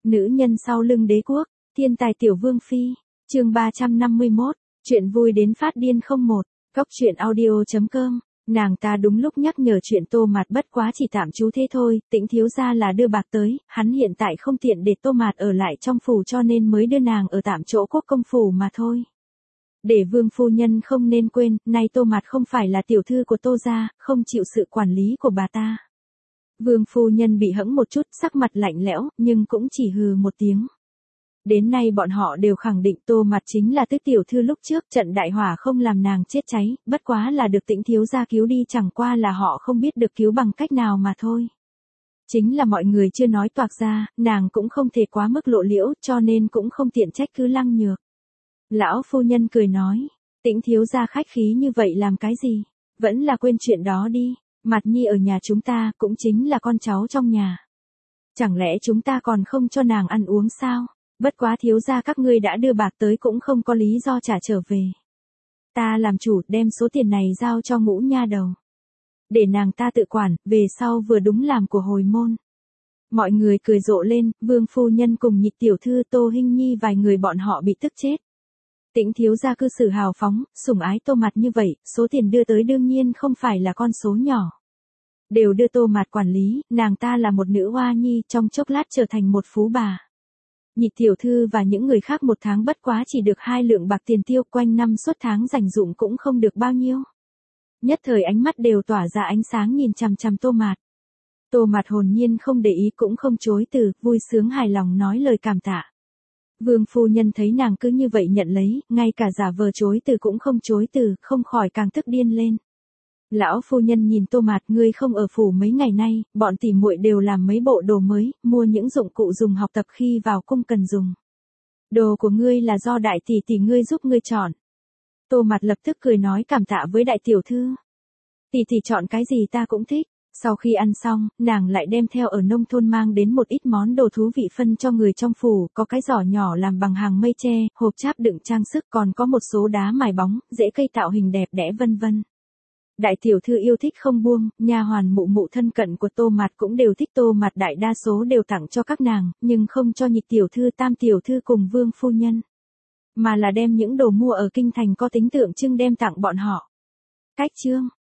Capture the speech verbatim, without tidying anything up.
Nữ nhân sau lưng đế quốc, thiên tài tiểu vương phi, chương ba trăm năm mươi mốt, chuyện vui đến phát điên không một, cóc truyện audio chấm com. Nàng ta đúng lúc nhắc nhở chuyện Tô Mạt bất quá chỉ tạm trú thế thôi, Tĩnh thiếu gia là đưa bạc tới, hắn hiện tại không tiện để Tô Mạt ở lại trong phủ cho nên mới đưa nàng ở tạm chỗ quốc công phủ mà thôi. Để vương phu nhân không nên quên, nay Tô Mạt không phải là tiểu thư của Tô gia, không chịu sự quản lý của bà ta. Vương phu nhân bị hẫng một chút, sắc mặt lạnh lẽo, nhưng cũng chỉ hừ một tiếng. Đến nay bọn họ đều khẳng định Tô Mạt chính là tứ tiểu thư lúc trước, trận đại hỏa không làm nàng chết cháy, bất quá là được Tĩnh thiếu gia cứu đi, chẳng qua là họ không biết được cứu bằng cách nào mà thôi. Chính là mọi người chưa nói toạc ra, nàng cũng không thể quá mức lộ liễu, cho nên cũng không tiện trách cứ Lăng Nhược. Lão phu nhân cười nói, Tĩnh thiếu gia khách khí như vậy làm cái gì, vẫn là quên chuyện đó đi, Mạt Nhi ở nhà chúng ta cũng chính là con cháu trong nhà. Chẳng lẽ chúng ta còn không cho nàng ăn uống sao? Bất quá thiếu gia các ngươi đã đưa bạc tới cũng không có lý do trả trở về. Ta làm chủ đem số tiền này giao cho Ngũ nha đầu. Để nàng ta tự quản, về sau vừa đúng làm của hồi môn. Mọi người cười rộ lên, vương phu nhân cùng Nhị tiểu thư Tô Hinh Nhi vài người bọn họ bị tức chết. Tĩnh thiếu gia cư xử hào phóng, sủng ái Tô Mạt như vậy, số tiền đưa tới đương nhiên không phải là con số nhỏ. Đều đưa Tô Mạt quản lý, nàng ta là một nữ hoa nhi, trong chốc lát trở thành một phú bà. Nhị tiểu thư và những người khác một tháng bất quá chỉ được hai lượng bạc tiền tiêu, quanh năm suốt tháng dành dụng cũng không được bao nhiêu. Nhất thời ánh mắt đều tỏa ra ánh sáng nhìn chằm chằm Tô Mạt. Tô Mạt hồn nhiên không để ý cũng không chối từ, vui sướng hài lòng nói lời cảm tạ. Vương phu nhân thấy nàng cứ như vậy nhận lấy, ngay cả giả vờ chối từ cũng không chối từ, không khỏi càng tức điên lên. Lão phu nhân nhìn Tô Mạt, ngươi không ở phủ mấy ngày nay, bọn tỉ muội đều làm mấy bộ đồ mới, mua những dụng cụ dùng học tập khi vào cung cần dùng. Đồ của ngươi là do đại tỷ tỷ ngươi giúp ngươi chọn. Tô Mạt lập tức cười nói cảm tạ với đại tiểu thư. Tỷ tỷ chọn cái gì ta cũng thích. Sau khi ăn xong, nàng lại đem theo ở nông thôn mang đến một ít món đồ thú vị phân cho người trong phủ, có cái giỏ nhỏ làm bằng hàng mây tre, hộp cháp đựng trang sức, còn có một số đá mài bóng, rễ cây tạo hình đẹp đẽ vân vân. Đại tiểu thư yêu thích không buông, nha hoàn mụ mụ thân cận của Tô Mạt cũng đều thích Tô Mạt, đại đa số đều tặng cho các nàng, nhưng không cho Nhị tiểu thư, Tam tiểu thư cùng vương phu nhân, mà là đem những đồ mua ở kinh thành có tính tượng trưng đem tặng bọn họ. Cách chương